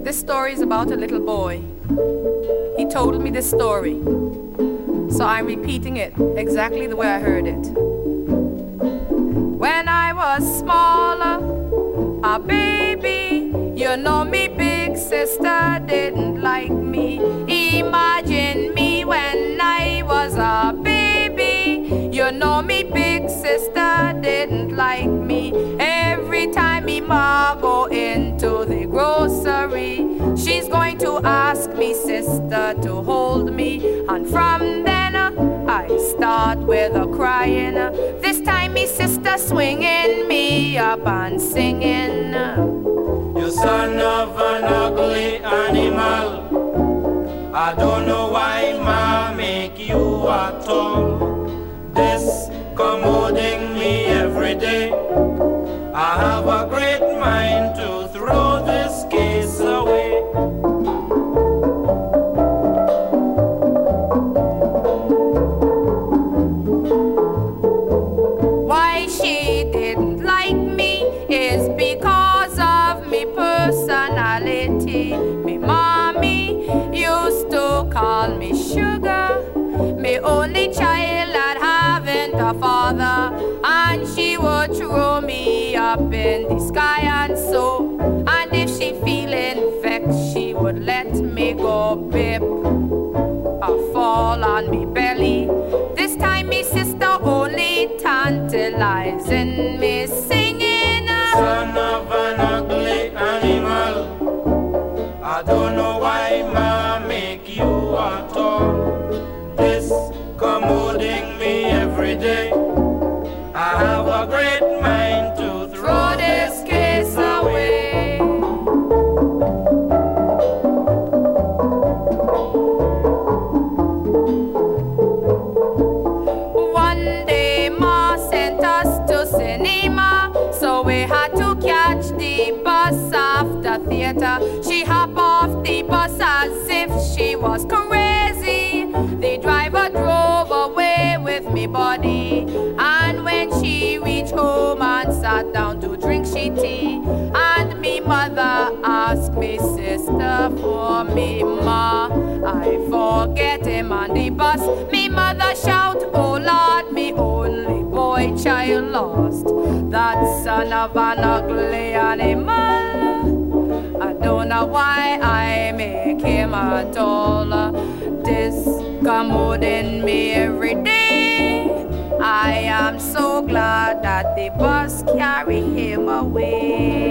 This story is about a little boy. He told me this story, so I'm repeating it exactly the way I heard it. When I was smaller, a baby, you know me big sister didn't like me. Imagine me when I was a baby, you know me big sister didn't like me. Every time me ma go into the grocery, she's going to ask me sister to hold me, and from then I start with a crying. This time me sister swinging me up and singing. You son of an ugly animal, I don't know why ma make you at all. This commoding me every day. I have a great mind to throw this case away. Why she didn't like me is because of me personality. Me mommy used to call me sugar, me only child that haven't a father, and she would throw me up in the sky and so, and if she feeling vexed, she would let me go bip, I fall on me belly. This time me sister only tantalizing me singing. Son of an ugly animal, I don't know why ma make you at all. This commoding me every day. I have a great mind to throw this case away. One day ma sent us to cinema, so we had to catch the bus after theater. She hopped off the bus as if she was crazy. The driver drove away with me body, and when she reached home and sat down to drink she tea, and me mother asked me sister for me ma, I forget him on the bus. Me mother shout, oh Lord, me only boy child lost. That son of an ugly animal, I don't know why I make him at all. Discommoding me every day. I am so glad that the bus carry him away.